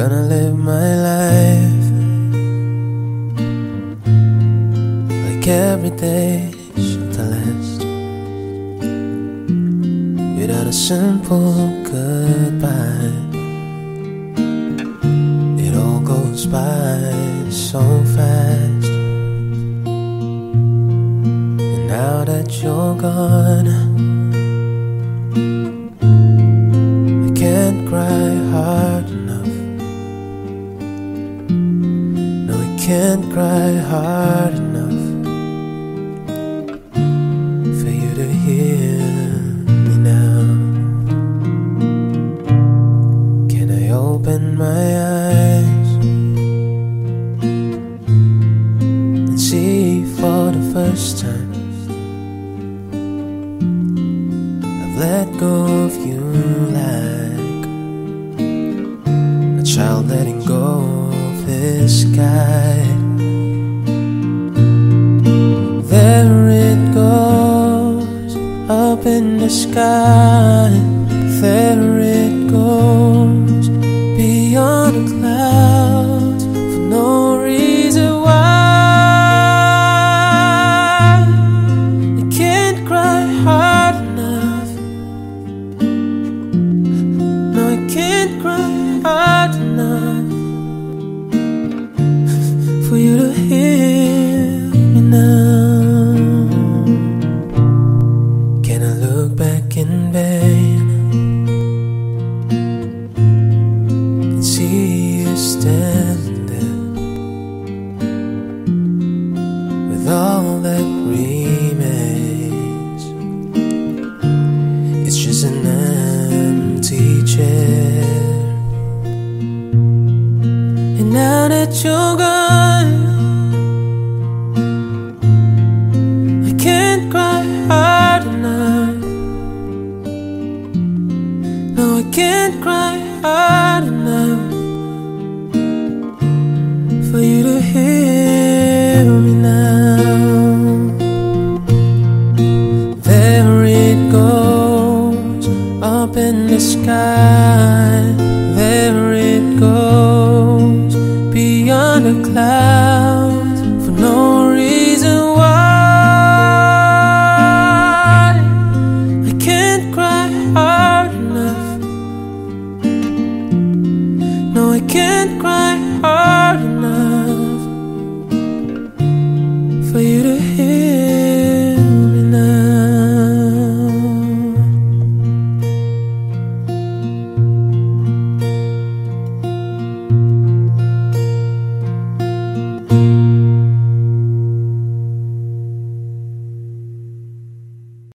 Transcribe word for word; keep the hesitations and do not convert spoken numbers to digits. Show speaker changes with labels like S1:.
S1: gonna live my life like every day should the last, without a simple goodbye. It all goes by so fast, and now that you're gone, I can't cry hard enough. No, I can't cry hard enough for you to hear me now. Can I open my eyes and see for the first time I've let go of you like a child letting go of his guide? There it goes, up in the sky. There it goes, beyond the clouds, for no reason why. I can't cry hard enough. No, I can't cry hard enough for you to hear me now. Can I look back in vain and see you standing there with all that remains? It's just an empty chair. And now that you're gone, I can't cry hard enough. No, I can't cry hard enough for you to hear me now. There it goes, up in the sky. There it goes, beyond the clouds, for no reason why. I can't cry hard enough. No, I can't cry